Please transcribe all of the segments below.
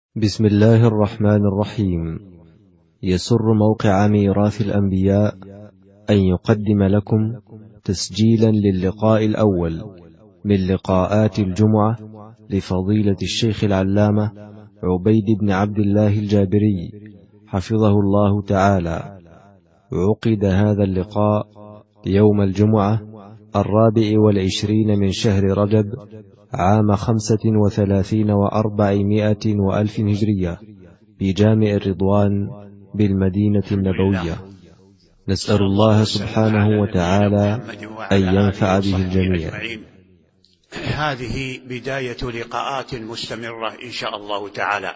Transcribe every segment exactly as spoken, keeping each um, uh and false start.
بسم الله الرحمن الرحيم. يسر موقع ميراث الأنبياء أن يقدم لكم تسجيلا للقاء الأول من لقاءات الجمعة لفضيلة الشيخ العلامة عبيد بن عبد الله الجابري حفظه الله تعالى. عقد هذا اللقاء يوم الجمعة الرابع والعشرين من شهر رجب عام خمسة وثلاثين وأربعمائة وألف هجرية بجامع الرضوان بالمدينة النبوية. نسأل الله سبحانه وتعالى أن ينفع به الجميع. هذه بداية لقاءات مستمرة إن شاء الله تعالى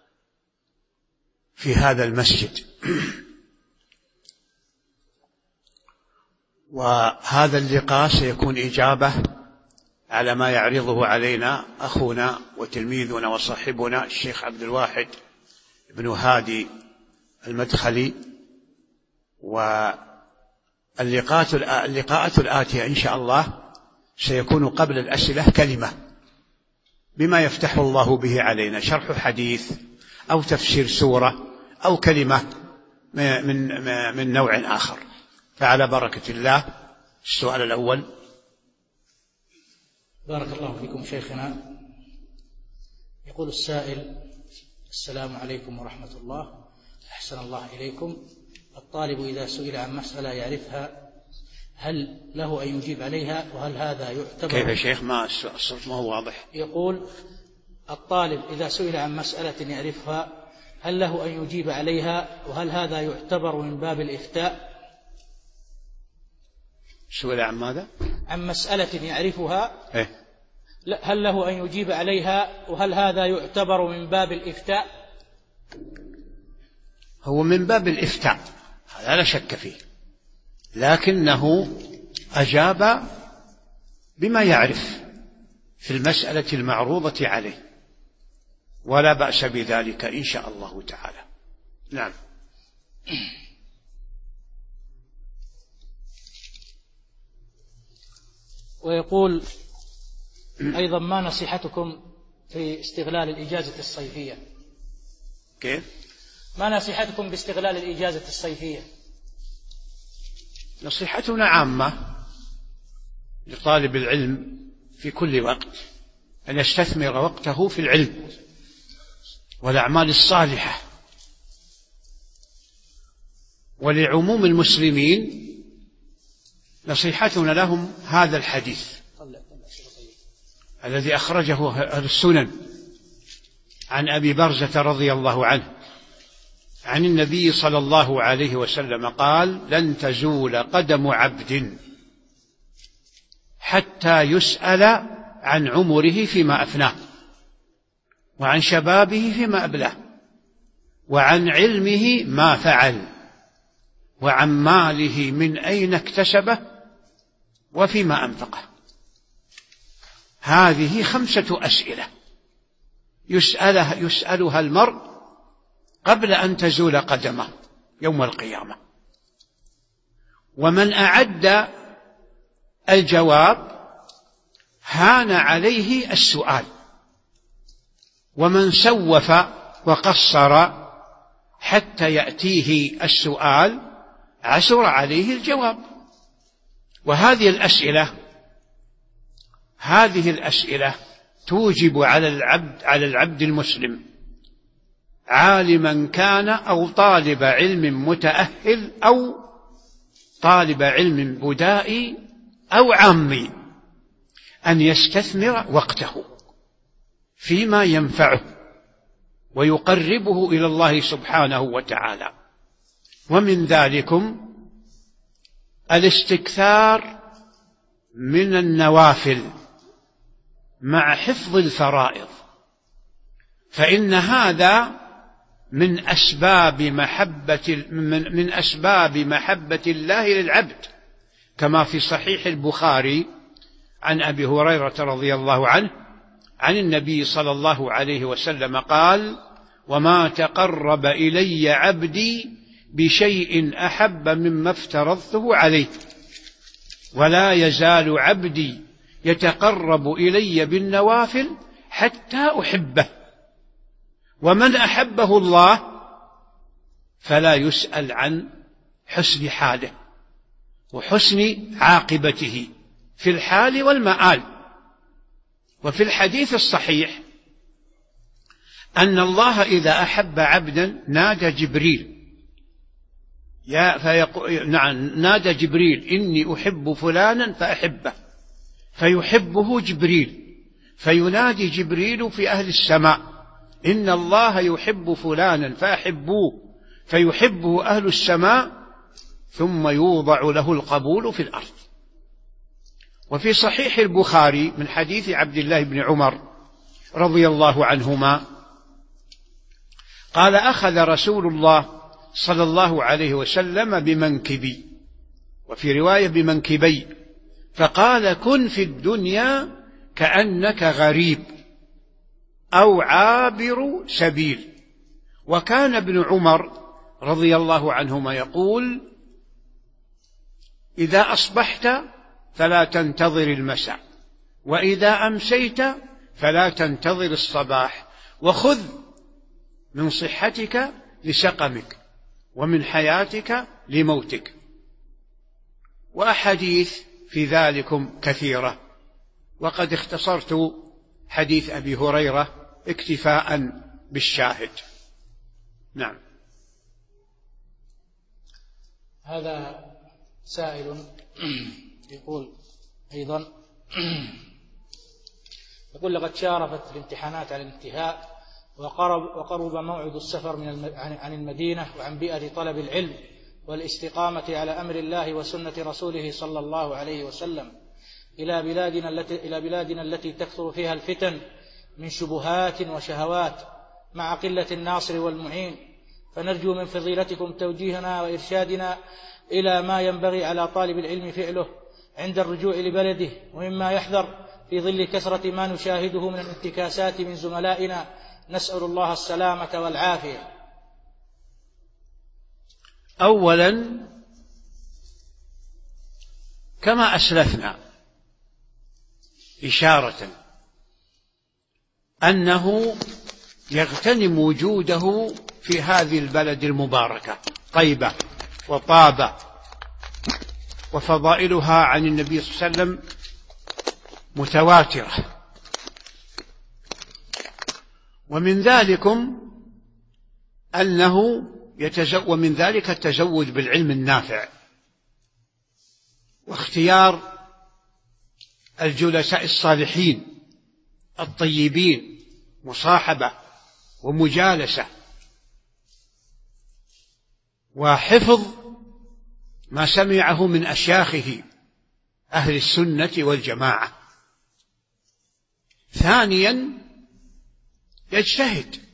في هذا المسجد، وهذا اللقاء سيكون إجابة على ما يعرضه علينا أخونا وتلميذنا وصاحبنا الشيخ عبد الواحد بن هادي المدخلي. واللقاءات اللقاءات الآتية إن شاء الله سيكون قبل الأسئلة كلمة بما يفتح الله به علينا، شرح حديث أو تفسير سورة أو كلمة من من نوع آخر. فعلى بركة الله السؤال الأول. بارك الله فيكم شيخنا. يقول السائل: السلام عليكم ورحمة الله، أحسن الله إليكم. الطالب إذا سئل عن مسألة يعرفها هل له أن يجيب عليها، وهل هذا يعتبر؟ كيف يا شيخ؟ ما الصوت ما هو واضح. يقول الطالب إذا سئل عن مسألة يعرفها هل له أن يجيب عليها، وهل هذا يعتبر من باب الإفتاء؟ سئل عن ماذا؟ عن مسألة يعرفها إيه؟ هل له أن يجيب عليها، وهل هذا يعتبر من باب الإفتاء؟ هو من باب الإفتاء، هذا لا شك فيه، لكنه أجاب بما يعرف في المسألة المعروضة عليه، ولا بأس بذلك إن شاء الله تعالى. نعم. ويقول أيضا: ما نصيحتكم في استغلال الإجازة الصيفية؟ كيف؟ ما نصيحتكم باستغلال الإجازة الصيفية؟ نصيحتنا عامة لطالب العلم في كل وقت أن يستثمر وقته في العلم والأعمال الصالحة، ولعموم المسلمين نصيحتنا لهم هذا الحديث الذي أخرجه أهل السنن عن أبي برزة رضي الله عنه عن النبي صلى الله عليه وسلم قال: لن تزول قدم عبد حتى يسأل عن عمره فيما أفناه، وعن شبابه فيما أبلاه، وعن علمه ما فعل، وعن ماله من أين اكتسبه، وفيما أنفقه. هذه خمسة أسئلة يسألها, يسألها المرء قبل أن تزول قدمه يوم القيامة، ومن أعد الجواب هان عليه السؤال، ومن سوف وقصر حتى يأتيه السؤال عسر عليه الجواب. وهذه الأسئلة هذه الأسئلة توجب على العبد على العبد المسلم، عالما كان أو طالب علم متأهل أو طالب علم بدائي أو عامي، أن يستثمر وقته فيما ينفعه ويقربه إلى الله سبحانه وتعالى. ومن ذلكم الاستكثار من النوافل مع حفظ الفرائض، فإن هذا من أسباب محبة من, من أسباب محبة الله للعبد، كما في صحيح البخاري عن أبي هريرة رضي الله عنه عن النبي صلى الله عليه وسلم قال: وما تقرب إلي عبدي بشيء أحب مما افترضته عليه، ولا يزال عبدي يتقرب إلي بالنوافل حتى أحبه، ومن أحبه الله فلا يسأل عن حسن حاله وحسن عاقبته في الحال والمآل. وفي الحديث الصحيح أن الله إذا أحب عبدا نادى جبريل يا فيقول نعم نادى جبريل إني أحب فلانا فأحبه، فيحبه جبريل، فينادي جبريل في أهل السماء إن الله يحب فلانا فأحبوه، فيحبه أهل السماء، ثم يوضع له القبول في الأرض. وفي صحيح البخاري من حديث عبد الله بن عمر رضي الله عنهما قال أخذ رسول الله صلى الله عليه وسلم بمنكبي، وفي رواية بمنكبي، فقال كن في الدنيا كأنك غريب أو عابر سبيل. وكان ابن عمر رضي الله عنهما يقول إذا أصبحت فلا تنتظر المساء، وإذا أمسيت فلا تنتظر الصباح، وخذ من صحتك لسقمك ومن حياتك لموتك. وأحاديث في ذلكم كثيرة، وقد اختصرت حديث أبي هريرة اكتفاء بالشاهد. نعم. هذا سائل يقول أيضا يقول لقد شارفت الامتحانات على الانتهاء، وقرب, وقرب موعد السفر من عن المدينة وعن بيئة طلب العلم والاستقامة على أمر الله وسنة رسوله صلى الله عليه وسلم إلى بلادنا التي, إلى بلادنا التي تكثر فيها الفتن من شبهات وشهوات مع قلة الناصر والمعين، فنرجو من فضيلتكم توجيهنا وإرشادنا إلى ما ينبغي على طالب العلم فعله عند الرجوع لبلده، ومما يحذر في ظل كثرة ما نشاهده من الانتكاسات من زملائنا، نسأل الله السلامة والعافية. أولا كما أسلفنا إشارة أنه يغتنم وجوده في هذه البلد المباركة طيبة وطابة، وفضائلها عن النبي صلى الله عليه وسلم متواترة، ومن ذلكم أنه يتزود ومن ذلك التزود بالعلم النافع، واختيار الجلساء الصالحين الطيبين، مصاحبة ومجالسة، وحفظ ما سمعه من أشياخه أهل السنة والجماعة. ثانيا يجتهد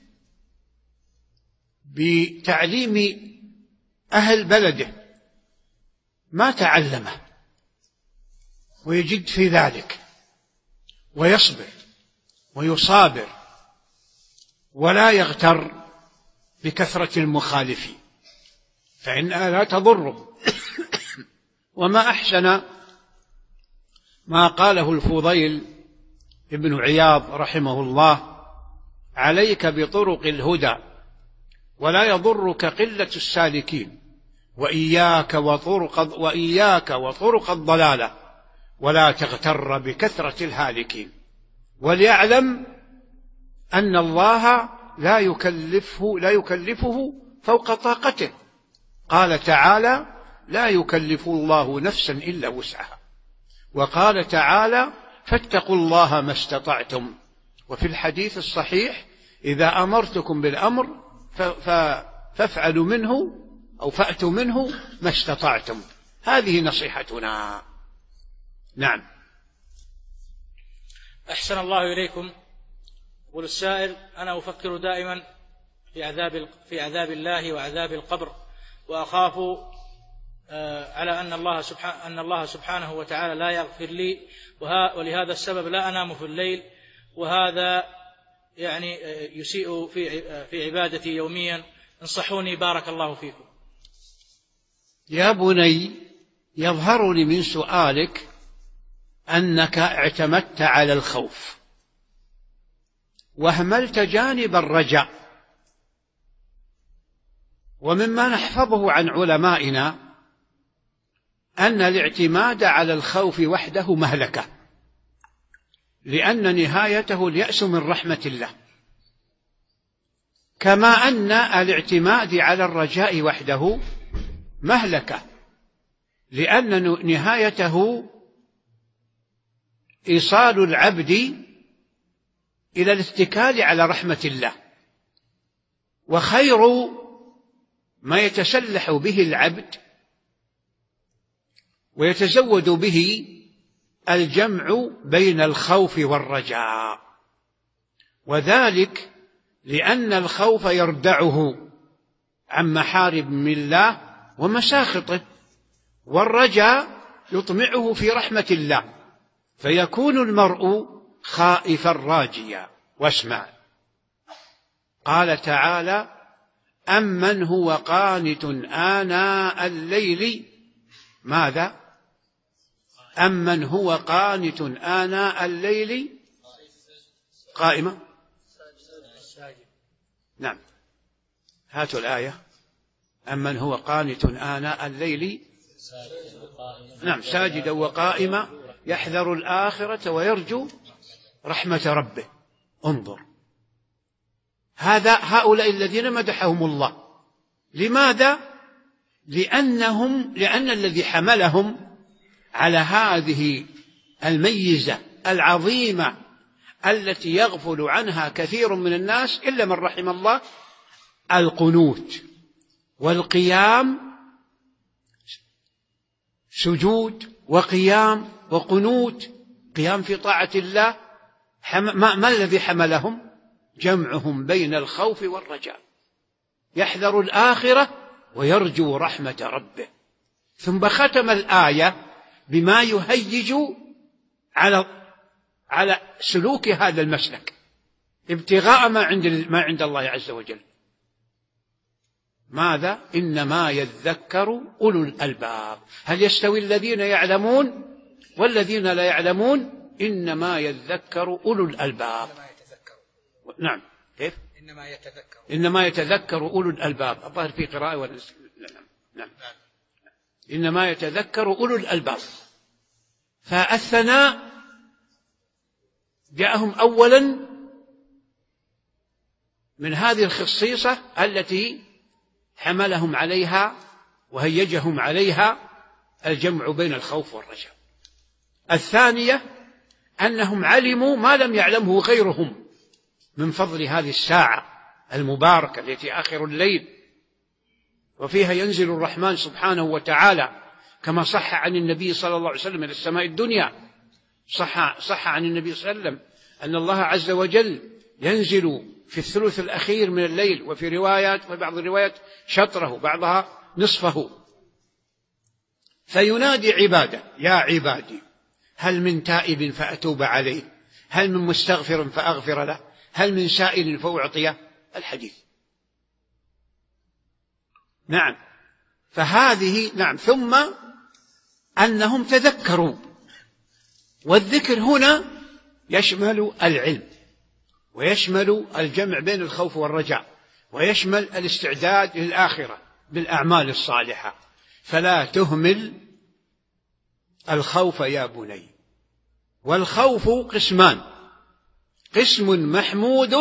بتعليم أهل بلده ما تعلمه، ويجد في ذلك ويصبر ويصابر، ولا يغتر بكثرة المخالفين فإنها لا تضره. وما أحسن ما قاله الفضيل ابن عياض رحمه الله: عليك بطرق الهدى ولا يضرك قلة السالكين، وإياك وطرق, وإياك وطرق الضلالة ولا تغتر بكثرة الهالكين. وليعلم أن الله لا يكلفه, لا يكلفه فوق طاقته. قال تعالى: لا يكلف الله نفسا إلا وسعها. وقال تعالى: فاتقوا الله ما استطعتم. وفي الحديث الصحيح: إذا أمرتكم بالأمر فافعلوا منه أو فأتوا منه ما استطعتم. هذه نصيحتنا. نعم. أحسن الله إليكم. يقول السائل: أنا أفكر دائما في عذاب في عذاب الله وعذاب القبر، وأخاف على أن الله سبحانه أن الله سبحانه وتعالى لا يغفر لي، ولهذا السبب لا أنام في الليل، وهذا يعني يسيء في في عبادتي يوميا. انصحوني بارك الله فيكم. يا بني، يظهر لي من سؤالك أنك اعتمدت على الخوف واهملت جانب الرجاء، ومما نحفظه عن علمائنا أن الاعتماد على الخوف وحده مهلكة، لأن نهايته اليأس من رحمة الله، كما أن الاعتماد على الرجاء وحده مهلكة، لأن نهايته إيصال العبد إلى الاتكال على رحمة الله. وخير ما يتسلح به العبد ويتزود به الجمع بين الخوف والرجاء، وذلك لأن الخوف يردعه عن محارم الله ومساخطه، والرجاء يطمعه في رحمة الله، فيكون المرء خائفا راجيا. واسمع، قال تعالى: أمن هو قانت آناء الليل ماذا؟ أمن هو قانت آناء الليل قائمة. نعم، هاتوا الآية. أمن هو قانت آناء الليل نعم ساجدا وقائما يحذر الآخرة ويرجو رحمة ربه. انظر، هذا هؤلاء الذين مدحهم الله. لماذا؟ لأنهم لأن الذي حملهم على هذه الميزة العظيمة التي يغفل عنها كثير من الناس إلا من رحم الله، القنوت والقيام، سجود وقيام وقنوت، قيام في طاعة الله. ما, ما الذي حملهم؟ جمعهم بين الخوف والرجاء، يحذر الآخرة ويرجو رحمة ربه. ثم ختم الآية بما يهيج على على سلوك هذا المسلك، ابتغاء ما عند ما عند الله عز وجل. ماذا؟ إنما يذكر أولو الألباب. هل يستوي الذين يعلمون والذين لا يعلمون؟ إنما يذكر أولو الألباب. نعم، كيف؟ إنما يتذكر إنما يتذكر أولو الألباب. الظاهر في قراءة ولا نعم. نعم. إنما يتذكر أولو الألباب. فالثناء جاءهم أولا من هذه الخصيصة التي حملهم عليها وهيجهم عليها الجمع بين الخوف والرجاء. الثانية أنهم علموا ما لم يعلمه غيرهم من فضل هذه الساعة المباركة التي آخر الليل، وفيها ينزل الرحمن سبحانه وتعالى، كما صح عن النبي صلى الله عليه وسلم إلى السماء الدنيا. صح, صح عن النبي صلى الله عليه وسلم أن الله عز وجل ينزل في الثلث الأخير من الليل، وفي روايات وبعض الروايات شطره، بعضها نصفه، فينادي عباده: يا عبادي هل من تائب فأتوب عليه، هل من مستغفر فأغفر له، هل من سائل فأعطيه. الحديث. نعم، فهذه نعم. ثم أنهم تذكروا، والذكر هنا يشمل العلم، ويشمل الجمع بين الخوف والرجاء، ويشمل الاستعداد للآخرة بالأعمال الصالحة. فلا تهمل الخوف يا بني. والخوف قسمان: قسم محمود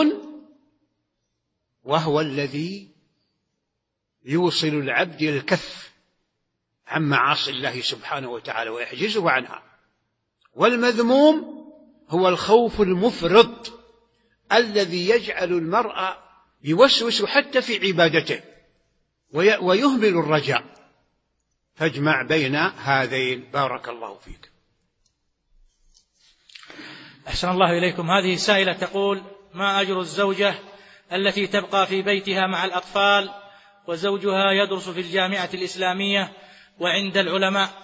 وهو الذي يوصل العبد الكف عن معاصي الله سبحانه وتعالى ويحجزه عنها، والمذموم هو الخوف المفرط الذي يجعل المرء يوسوس حتى في عبادته ويهمل الرجاء. فاجمع بين هذين. بارك الله فيك. أحسن الله إليكم. هذه سائلة تقول: ما أجر الزوجة التي تبقى في بيتها مع الأطفال وزوجها يدرس في الجامعة الإسلامية وعند العلماء؟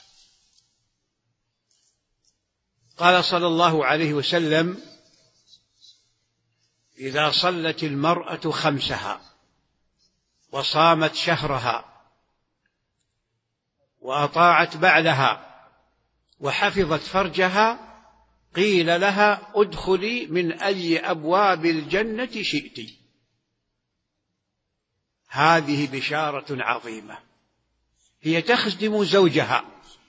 قال صلى الله عليه وسلم: إذا صلت المرأة خمسها وصامت شهرها وأطاعت بعلها وحفظت فرجها قيل لها: ادخلي من أي أبواب الجنة شئت. هذه بشارة عظيمة. هي تخدم زوجها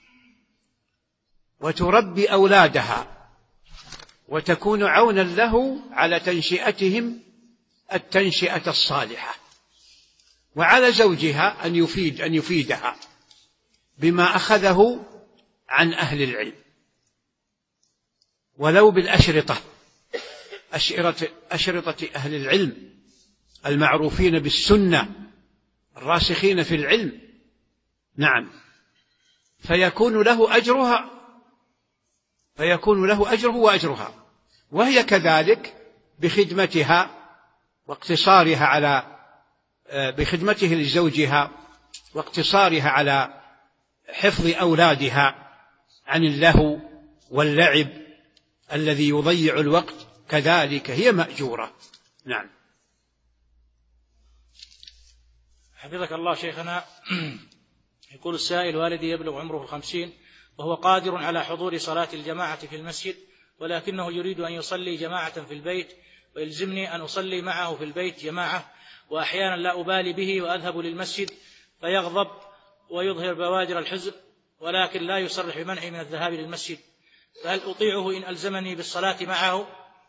وتربي أولادها وتكون عونا له على تنشئتهم التنشئة الصالحة، وعلى زوجها أن يفيد أن يفيدها بما أخذه عن أهل العلم، ولو بالأشرطة، أشرطة, أشرطة أهل العلم المعروفين بالسنة الراسخين في العلم. نعم، فيكون له أجرها فيكون له أجره وأجرها، وهي كذلك بخدمتها واقتصارها على بخدمته لزوجها واقتصارها على حفظ أولادها عن اللهو واللعب الذي يضيع الوقت، كذلك هي مأجورة. نعم. حفظك الله شيخنا. يقول السائل: والدي يبلغ عمره الخمسين وهو قادر على حضور صلاة الجماعة في المسجد، ولكنه يريد أن يصلي جماعة في البيت، ويلزمني أن أصلي معه في البيت جماعة، وأحيانا لا أبالي به وأذهب للمسجد فيغضب ويظهر بوادر الحزن، ولكن لا يصرح بمنعي من الذهاب للمسجد، فهل أطيعه إن ألزمني بالصلاة معه؟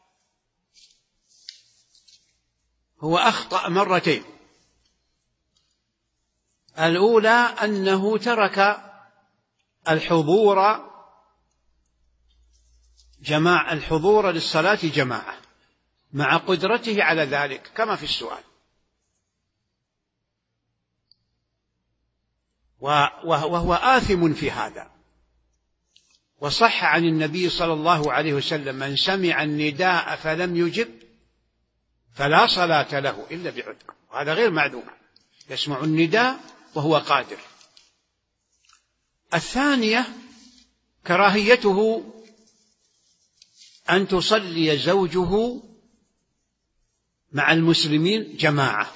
هو أخطأ مرتين. الأولى أنه ترك الحضور جماعة الحضور للصلاة جماعة مع قدرته على ذلك كما في السؤال، وهو آثم في هذا. وصح عن النبي صلى الله عليه وسلم: من سمع النداء فلم يجب فلا صلاة له إلا بعذر. وهذا غير معذور، يسمع النداء وهو قادر. الثانية كراهيته أن تصلي زوجه مع المسلمين جماعة،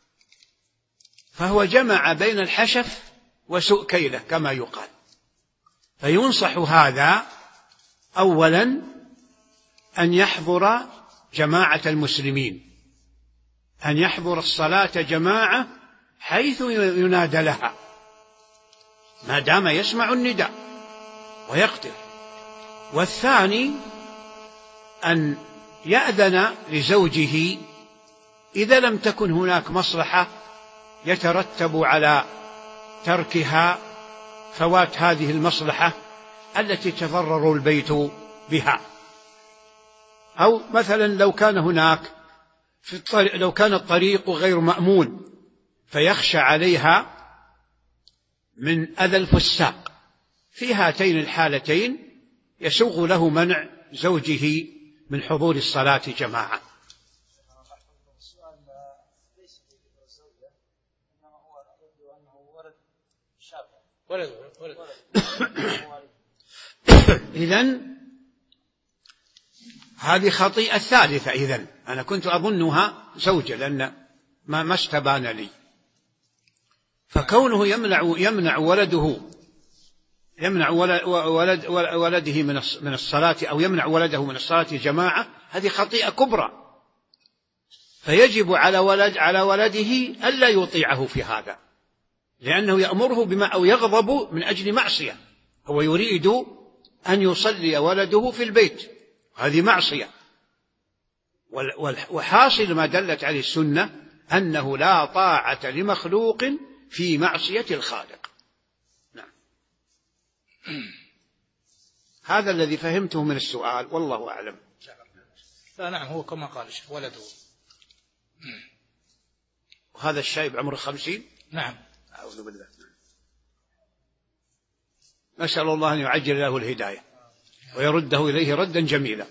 فهو جمع بين الحشف وسوء كيله كما يقال. فينصح هذا أولا أن يحضر جماعة المسلمين، أن يحضر الصلاة جماعة حيث ينادى لها ما دام يسمع النداء ويقدر. والثاني أن يأذن لزوجه إذا لم تكن هناك مصلحة يترتب على تركها فوات هذه المصلحة التي تضرر البيت بها. أو مثلا لو كان هناك في الطريق لو كان الطريق غير مأمون فيخشى عليها من أذى الفساق، في هاتين الحالتين يسوغ له منع زوجه من حضور الصلاة جماعة. إذن هذه خطيئة ثالثة. إذن أنا كنت أظنها زوجة لأن ما ما استبان لي. فكونه يمنع يمنع ولده يمنع ولد ولده من الصلاة أو يمنع ولده من الصلاة جماعة، هذه خطيئة كبرى، فيجب على ولد على ولده ألا يطيعه في هذا، لأنه يأمره بما أو يغضب من أجل معصية. هو يريد أن يصلي ولده في البيت، هذه معصية. وحاصل ما دلت عليه السنة أنه لا طاعة لمخلوق في معصية الخالق. نعم. هذا الذي فهمته من السؤال، والله أعلم. لا نعم، هو كما قال ولده. وهذا الشايب عمره خمسين. نعم. أعوذ بالله. نسأل الله أن يعجل له الهداية ويرده إليه ردا جميلا.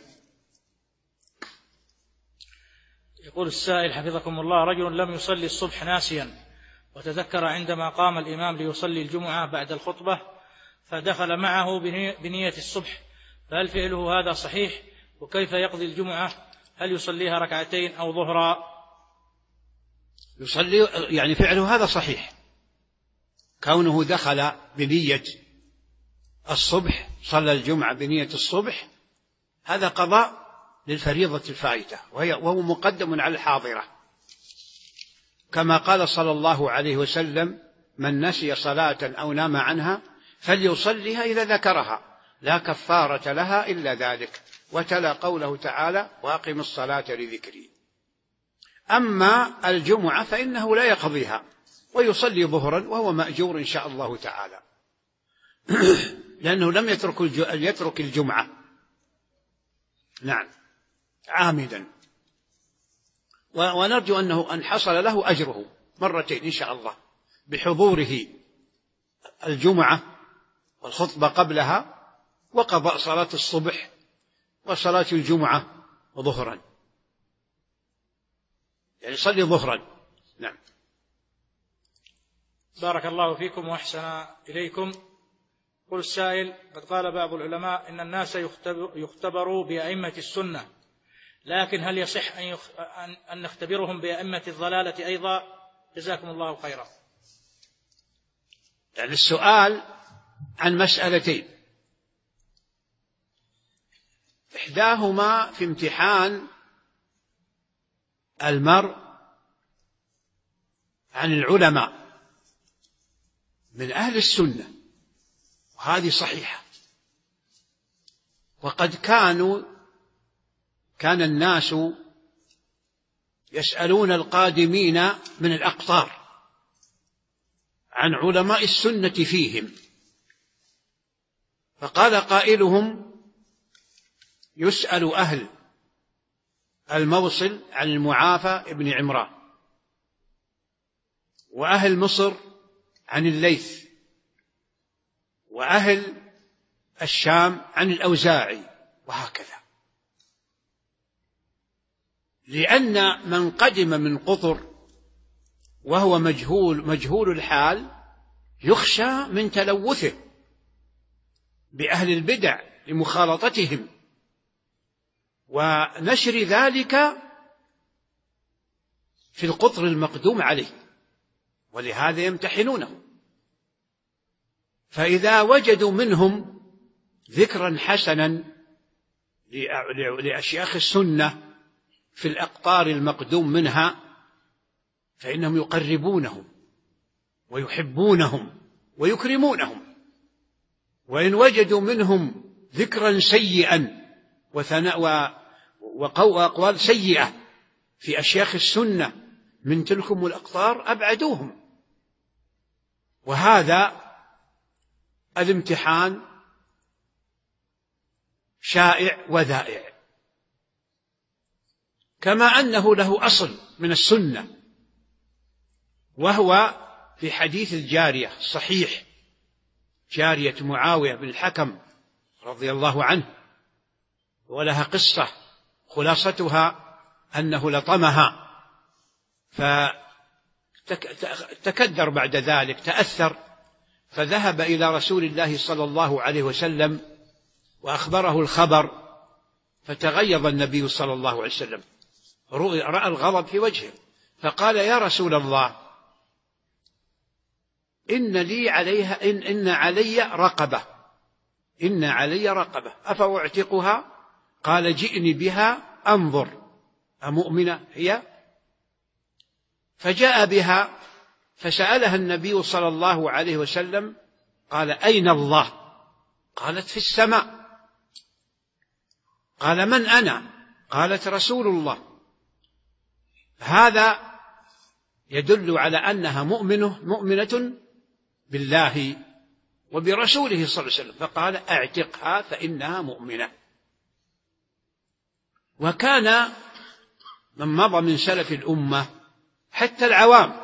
يقول السائل حفظكم الله: رجل لم يصلي الصبح ناسيا، وتذكر عندما قام الإمام ليصلي الجمعة بعد الخطبة فدخل معه بنية الصبح، فهل فعله هذا صحيح؟ وكيف يقضي الجمعة؟ هل يصليها ركعتين أو ظهرا؟ يصلي يعني فعله هذا صحيح، كونه دخل بنية الصبح، صلى الجمعة بنية الصبح، هذا قضاء للفريضة الفائتة وهو مقدم على الحاضرة. كما قال صلى الله عليه وسلم: من نسي صلاة أو نام عنها فليصليها إذا ذكرها لا كفارة لها إلا ذلك، وتلا قوله تعالى: وأقم الصلاة لذكري. أما الجمعة فإنه لا يقضيها ويصلي ظهرا وهو مأجور إن شاء الله تعالى لأنه لم يترك الجمعة نعم عامدا، ونرجو أنه أن حصل له أجره مرتين إن شاء الله بحضوره الجمعة والخطبة قبلها وقضاء صلاة الصبح وصلاة الجمعة ظهرا، يعني صلي ظهرا. نعم. بارك الله فيكم وأحسن إليكم. قل السائل: قد قال بعض العلماء إن الناس يختبروا بأئمة السنة، لكن هل يصح أن نختبرهم بأئمة الضلالة أيضا؟ جزاكم الله خيرا. يعني السؤال عن مسألتين، إحداهما في امتحان المرء عن العلماء من أهل السنة، وهذه صحيحة. وقد كانوا كان الناس يسألون القادمين من الأقطار عن علماء السنة فيهم، فقال قائلهم: يسأل أهل الموصل عن المعافى ابن عمران، وأهل مصر عن الليث، وأهل الشام عن الأوزاعي، وهكذا، لأن من قدم من قطر وهو مجهول مجهول الحال يخشى من تلوثه بأهل البدع لمخالطتهم ونشر ذلك في القطر المقدوم عليه، ولهذا يمتحنونه. فإذا وجدوا منهم ذكرا حسنا لأشياخ السنة في الأقطار المقدوم منها فإنهم يقربونهم ويحبونهم ويكرمونهم، وإن وجدوا منهم ذكرا سيئا وأقوال سيئة في أشياخ السنة من تلكم الأقطار أبعدوهم. وهذا الامتحان شائع وذائع، كما أنه له أصل من السنة، وهو في حديث الجارية الصحيح، جارية معاوية بن الحكم رضي الله عنه، ولها قصة خلاصتها أنه لطمها فتكدر بعد ذلك، تأثر، فذهب إلى رسول الله صلى الله عليه وسلم وأخبره الخبر، فتغيظ النبي صلى الله عليه وسلم، رأى الغضب في وجهه، فقال: يا رسول الله، إن لي عليها إن, إن علي رقبة إن علي رقبة أفأعتقها؟ قال: جئني بها أنظر أمؤمنة هي؟ فجاء بها فسألها النبي صلى الله عليه وسلم، قال: أين الله؟ قالت: في السماء. قال: من أنا؟ قالت: رسول الله. هذا يدل على أنها مؤمنة مؤمنة بالله وبرسوله صلى الله عليه وسلم، فقال: اعتقها فإنها مؤمنة. وكان من مضى من سلف الأمة حتى العوام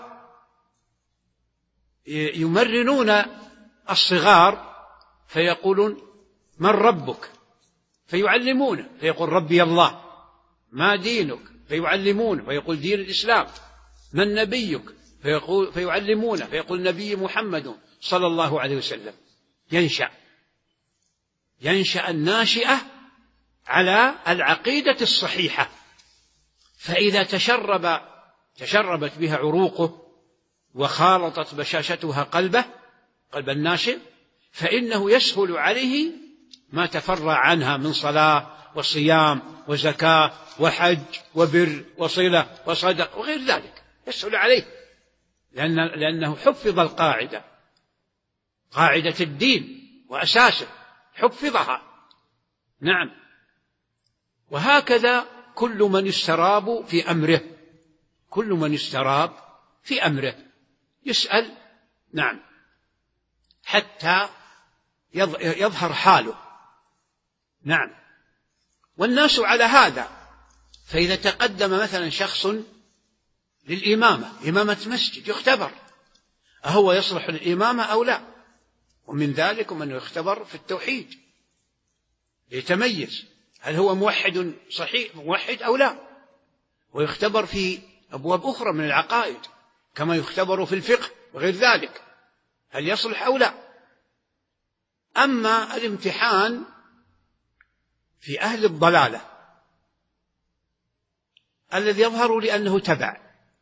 يمرنون الصغار فيقولون: من ربك؟ فيعلمونه فيقول: ربي الله. ما دينك؟ فيعلمونه فيقول: دين الإسلام. من نبيك؟ فيقول فيعلمونه فيقول: نبي محمد صلى الله عليه وسلم. ينشأ ينشأ الناشئة على العقيدة الصحيحة، فإذا تشرب تشربت بها عروقه وخالطت بشاشتها قلبه قلب الناشئ، فإنه يسهل عليه ما تفرع عنها من صلاة وصيام وزكاة وحج وبر وصلة وصدق وغير ذلك، يسهل عليه. لأن لأنه حفظ القاعدة، قاعدة الدين وأساسه حفظها. نعم. وهكذا كل من يستراب في أمره، كل من يستراب في أمره يسأل، نعم، حتى يظهر حاله. نعم. والناس على هذا، فإذا تقدم مثلا شخص للإمامة، إمامة مسجد، يختبر أهو يصلح للإمامة أو لا، ومن ذلك من يختبر في التوحيد يتميز هل هو موحد صحيح موحد أو لا، ويختبر في أبواب أخرى من العقائد كما يختبر في الفقه وغير ذلك هل يصلح أو لا. أما الامتحان في أهل الضلالة الذي يظهر لأنه تبع،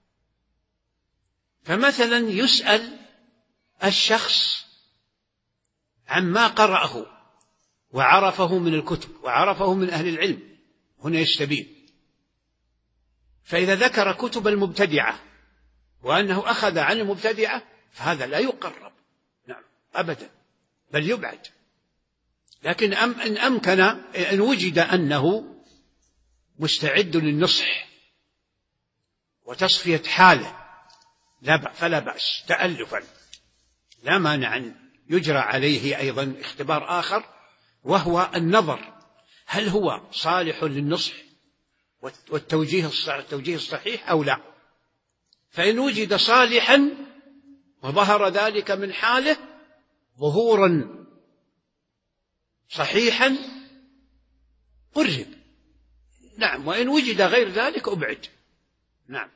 فمثلا يسأل الشخص عما قرأه وعرفه من الكتب وعرفه من أهل العلم، هنا يستبين. فإذا ذكر كتب المبتدعة وأنه أخذ عن المبتدعة فهذا لا يقرب، نعم أبدا، بل يبعد. لكن إن أمكن، إن وجد أنه مستعد للنصح وتصفية حاله فلا بأس تألفا، لا مانع أن يجرى عليه أيضا اختبار آخر، وهو النظر هل هو صالح للنصح والتوجيه الصحيح أو لا. فإن وجد صالحا وظهر ذلك من حاله ظهورا صحيحا قرب، نعم، وإن وجد غير ذلك أبعد. نعم.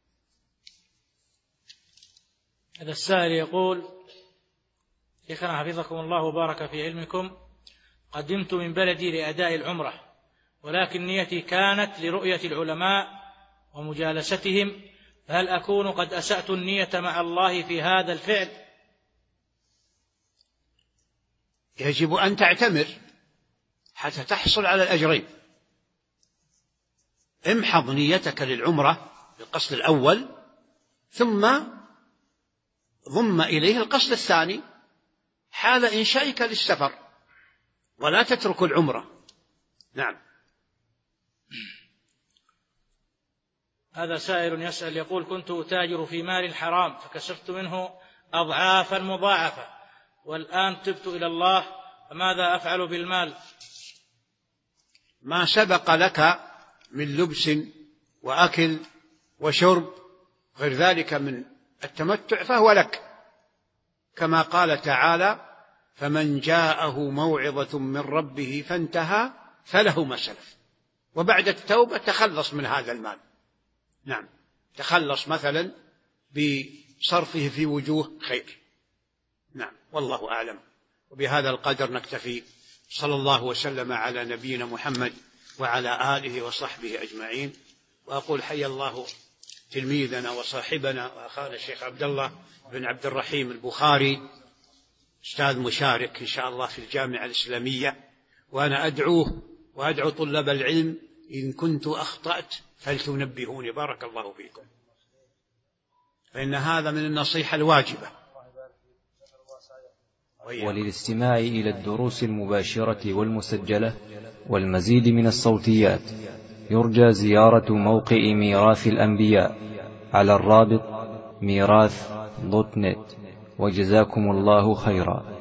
هذا السائل يقول: شيخنا حفظكم الله وبارك في علمكم، قدمت من بلدي لأداء العمرة، ولكن نيتي كانت لرؤية العلماء ومجالستهم، فهل أكون قد أسأت النية مع الله في هذا الفعل؟ يجب أن تعتمر حتى تحصل على الأجرين. امحض نيتك للعمرة بالقصد الأول، ثم ضم إليه القصد الثاني حال إنشائك للسفر، ولا تترك العمرة. نعم. هذا سائل يسأل يقول: كنت أتاجر في مال حرام فكسبت منه أضعافا مضاعفة، والآن تبت إلى الله، فماذا أفعل بالمال؟ ما سبق لك من لبس وأكل وشرب غير ذلك من التمتع فهو لك، كما قال تعالى: فمن جاءه موعظة من ربه فانتهى فله ما سلف، وبعد التوبة تخلص من هذا المال. نعم، تخلص مثلا بصرفه في وجوه خير. نعم، والله أعلم. وبهذا القدر نكتفي. صلى الله وسلم على نبينا محمد وعلى آله وصحبه أجمعين. وأقول: حي الله تلميذنا وصاحبنا وأخانا الشيخ عبد الله بن عبد الرحيم البخاري، أستاذ مشارك إن شاء الله في الجامعة الإسلامية، وأنا أدعوه وأدعو طلاب العلم إن كنت أخطأت فلتنبهوني، بارك الله فيكم، فإن هذا من النصيحة الواجبة. وللاستماع إلى الدروس المباشرة والمسجلة والمزيد من الصوتيات يرجى زيارة موقع ميراث الأنبياء على الرابط ميراث دوت نت. وجزاكم الله خيرا.